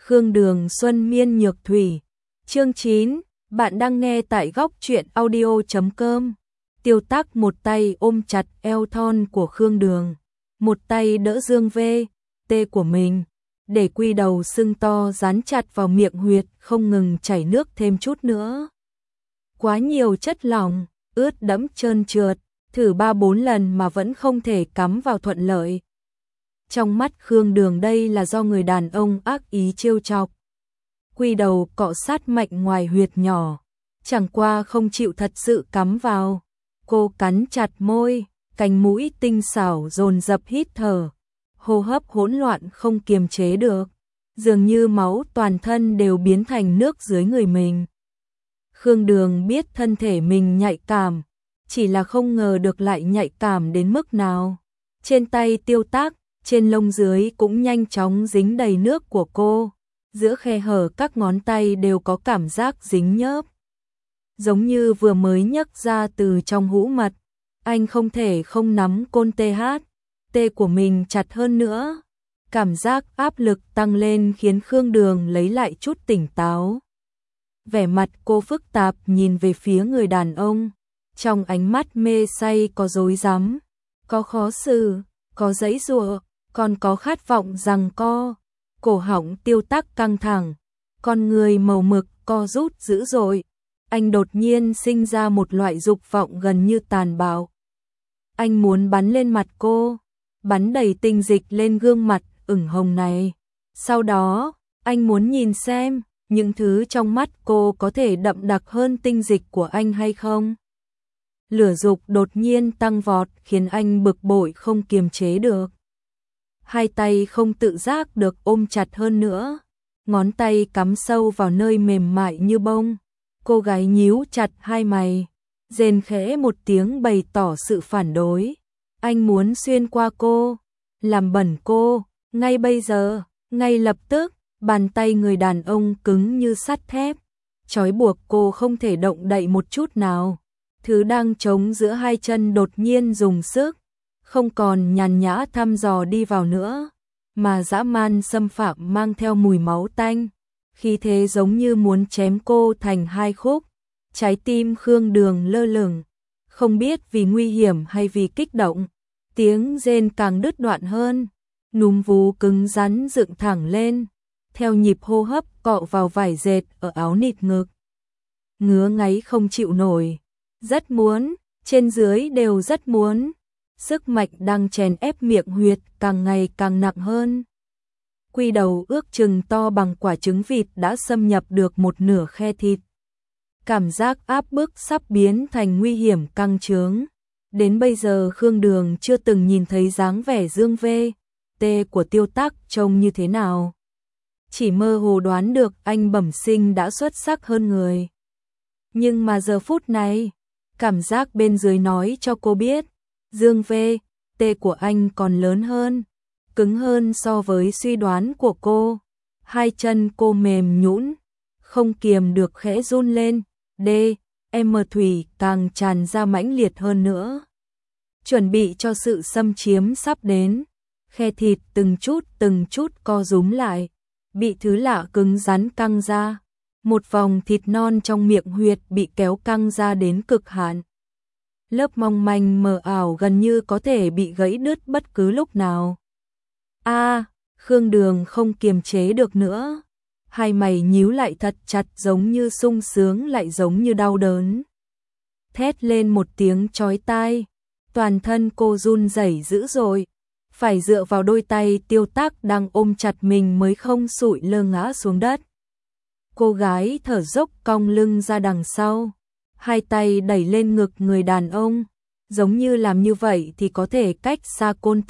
Khương Đường Xuân Miên Nhược Thủy. Chương 9, bạn đang nghe tại góc truyện audio.com. Tiêu Tắc một tay ôm chặt eo thon của Khương Đường, một tay đỡ dương tê của mình, để quy đầu sưng to dán chặt vào miệng huyệt không ngừng chảy nước thêm chút nữa. Quá nhiều chất lỏng, ướt đẫm trơn trượt, thử 3-4 lần mà vẫn không thể cắm vào thuận lợi. Trong mắt Khương Đường đây là do người đàn ông ác ý trêu chọc. Quy đầu cọ sát mạnh ngoài huyệt nhỏ, chẳng qua không chịu thật sự cắm vào. Cô cắn chặt môi, cánh mũi tinh xảo dồn dập hít thở, hô hấp hỗn loạn không kiềm chế được, dường như máu toàn thân đều biến thành nước dưới người mình. Khương Đường biết thân thể mình nhạy cảm, chỉ là không ngờ được lại nhạy cảm đến mức nào. Trên tay Tiêu Tắc, trên lông dưới cũng nhanh chóng dính đầy nước của cô, giữa khe hở các ngón tay đều có cảm giác dính nhớp. Giống như vừa mới nhấc ra từ trong hũ mật, anh không thể không nắm côn tê của mình chặt hơn nữa. Cảm giác áp lực tăng lên khiến Khương Đường lấy lại chút tỉnh táo. Vẻ mặt cô phức tạp nhìn về phía người đàn ông, trong ánh mắt mê say có rối rắm, có khó xử, có giãy giụa, còn có khát vọng giằng co. Cổ họng Tiêu Tắc căng thẳng, con người màu mực co rút dữ dội. Anh đột nhiên sinh ra một loại dục vọng gần như tàn bạo. Anh muốn bắn lên mặt cô, bắn đầy tinh dịch lên gương mặt ửng hồng này. Sau đó, anh muốn nhìn xem những thứ trong mắt cô có thể đậm đặc hơn tinh dịch của anh hay không. Lửa dục đột nhiên tăng vọt khiến anh bực bội không kiềm chế được. Hai tay không tự giác được ôm chặt hơn nữa, ngón tay cắm sâu vào nơi mềm mại như bông. Cô gái nhíu chặt hai mày, rên khẽ một tiếng bày tỏ sự phản đối. Anh muốn xuyên qua cô, làm bẩn cô, ngay bây giờ, ngay lập tức. Bàn tay người đàn ông cứng như sắt thép, trói buộc cô không thể động đậy một chút nào. Thứ đang trống giữa hai chân đột nhiên dùng sức, không còn nhàn nhã thăm dò đi vào nữa, mà dã man xâm phạm mang theo mùi máu tanh. Khí thế giống như muốn chém cô thành hai khúc. Trái tim Khương Đường lơ lửng, không biết vì nguy hiểm hay vì kích động. Tiếng rên càng đứt đoạn hơn, núm vú cứng rắn dựng thẳng lên, theo nhịp hô hấp cọ vào vải dệt ở áo nịt ngực. Ngứa ngáy không chịu nổi, rất muốn, trên dưới đều rất muốn. Sức mạnh đang chèn ép miệng huyệt càng ngày càng nặng hơn. Quy đầu ước chừng to bằng quả trứng vịt đã xâm nhập được một nửa khe thịt. Cảm giác áp bức sắp biến thành nguy hiểm căng trướng. Đến bây giờ Khương Đường chưa từng nhìn thấy dáng vẻ dương tê của Tiêu Tắc trông như thế nào. Chỉ mơ hồ đoán được anh bẩm sinh đã xuất sắc hơn người. Nhưng mà giờ phút này, cảm giác bên dưới nói cho cô biết, dương tê của anh còn lớn hơn, cứng hơn so với suy đoán của cô. Hai chân cô mềm nhũn, không kiềm được khẽ run lên, thủy càng tràn ra mãnh liệt hơn nữa. Chuẩn bị cho sự xâm chiếm sắp đến, khe thịt từng chút co rúm lại, bị thứ lạ cứng rắn căng ra. Một vòng thịt non trong miệng huyệt bị kéo căng ra đến cực hạn. Lớp mong manh mờ ảo gần như có thể bị gãy đứt bất cứ lúc nào. Khương Đường không kiềm chế được nữa. Hai mày nhíu lại thật chặt, giống như sung sướng lại giống như đau đớn. Thét lên một tiếng chói tai, toàn thân cô run rẩy dữ dội, phải dựa vào đôi tay Tiêu Tắc đang ôm chặt mình mới không sụi lơ ngã xuống đất. Cô gái thở dốc cong lưng ra đằng sau, hai tay đẩy lên ngực người đàn ông, giống như làm như vậy thì có thể cách xa côn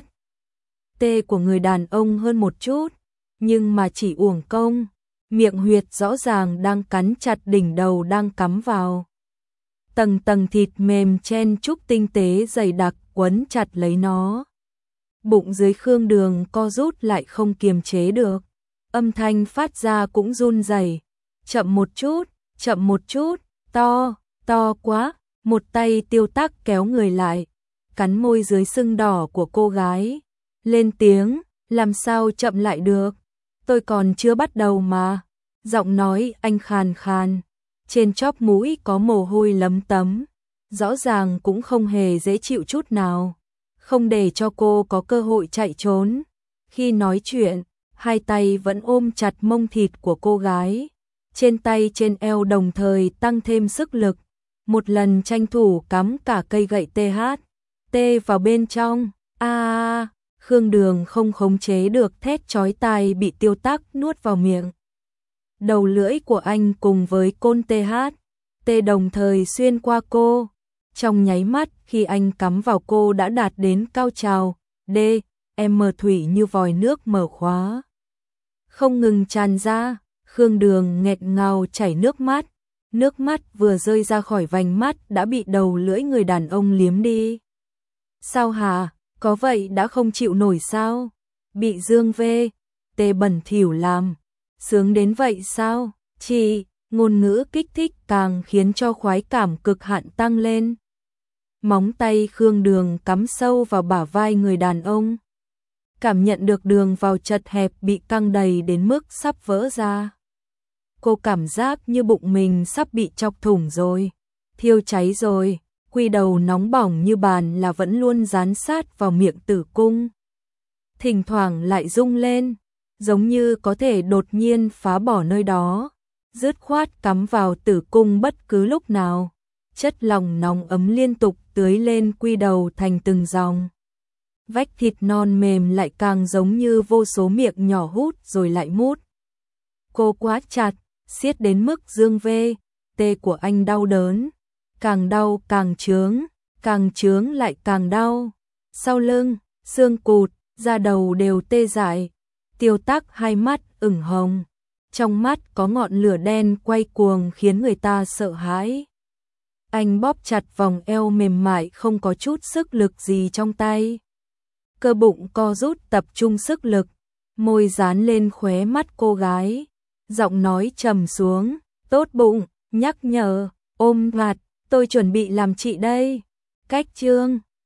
tê của người đàn ông hơn một chút, nhưng mà chỉ uổng công. Miệng huyệt rõ ràng đang cắn chặt đỉnh đầu đang cắm vào. Tầng thịt mềm chen chúc tinh tế dày đặc quấn chặt lấy nó. Bụng dưới Khương Đường co rút lại không kiềm chế được. Âm thanh phát ra cũng run rẩy. Chậm một chút, to quá. Một tay Tiêu Tắc kéo người lại, cắn môi dưới sưng đỏ của cô gái. Lên tiếng, làm sao chậm lại được. tôi còn chưa bắt đầu mà. Giọng nói anh khàn khàn, trên chóp mũi có mồ hôi lấm tấm, rõ ràng cũng không hề dễ chịu chút nào, không để cho cô có cơ hội chạy trốn. Khi nói chuyện, hai tay vẫn ôm chặt mông thịt của cô gái, trên tay trên eo đồng thời tăng thêm sức lực, một lần tranh thủ cắm cả cây gậy THT vào bên trong. Khương Đường không khống chế được thét chói tai bị Tiêu Tắc nuốt vào miệng. Đầu lưỡi của anh cùng với côn THT đồng thời xuyên qua cô. Trong nháy mắt khi anh cắm vào cô đã đạt đến cao trào, thủy như vòi nước mở khóa, không ngừng tràn ra. Khương Đường nghẹt ngào chảy nước mắt vừa rơi ra khỏi vành mắt đã bị đầu lưỡi người đàn ông liếm đi. Sao hả, có vậy đã không chịu nổi sao? Bị Dương VT bẩn thỉu làm, sướng đến vậy sao? Chị, ngôn ngữ kích thích càng khiến cho khoái cảm cực hạn tăng lên. Móng tay Khương Đường cắm sâu vào bả vai người đàn ông, cảm nhận được đường vào chật hẹp bị căng đầy đến mức sắp vỡ ra. Cô cảm giác như bụng mình sắp bị chọc thủng rồi, thiêu cháy rồi, quy đầu nóng bỏng như bàn là vẫn luôn dán sát vào miệng tử cung. Thỉnh thoảng lại rung lên, giống như có thể đột nhiên phá bỏ nơi đó, dứt khoát cắm vào tử cung bất cứ lúc nào. Chất lỏng nóng ấm liên tục tưới lên quy đầu thành từng dòng. Vách thịt non mềm lại càng giống như vô số miệng nhỏ hút rồi lại mút. Cô quá chặt, siết đến mức Dương VT của anh đau đớn, càng đau càng chướng lại càng đau. Sau lưng, xương cụt, da đầu đều tê dại. Tiêu Tắc hai mắt ửng hồng, trong mắt có ngọn lửa đen quay cuồng khiến người ta sợ hãi. Anh bóp chặt vòng eo mềm mại không có chút sức lực gì trong tay. Cơ bụng co rút tập trung sức lực, môi dán lên khóe mắt cô gái. Giọng nói trầm xuống, tốt bụng, nhắc nhở, ôm mặt, tôi chuẩn bị làm chị đây. Cách chương